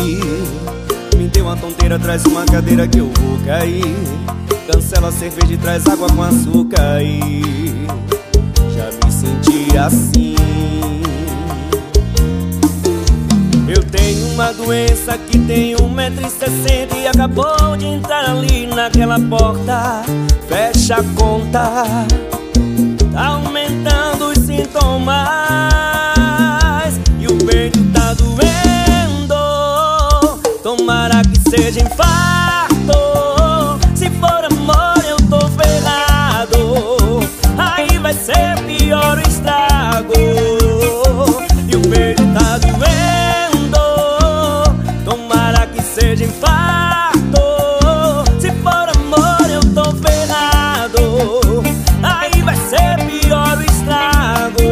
aqui. Me deu uma tonteira, traz uma cadeira que eu vou cair. Cancela a cerveja e traz água com açúcar aí. Já me senti assim. Eu tenho uma doença que tem 1,60 m e acabou de entrar ali naquela porta. Fecha a conta, tá aumentando os sintomas e o peito tá doendo. Tomara que seja infarto. Se for amor eu tô ferrado. Aí vai ser pior o estrago. E o peito tá doendo. Tomara que seja infarto. Se for amor eu tô ferrado. Aí vai ser pior o estrago.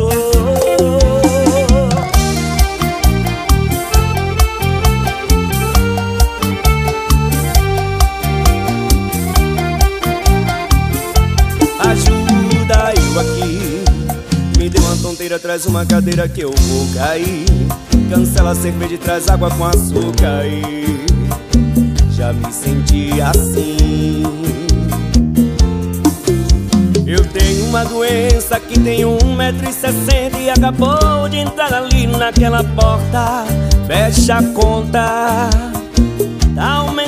Ajuda eu aqui. Me deu uma tonteira, traz uma cadeira que eu vou cair. Cancela a cerveja e traz água com açúcar aí. Já me senti assim. Eu tenho uma doença que tem 1,60 m e acabou de entrar ali naquela porta. Fecha a conta, tá aumentando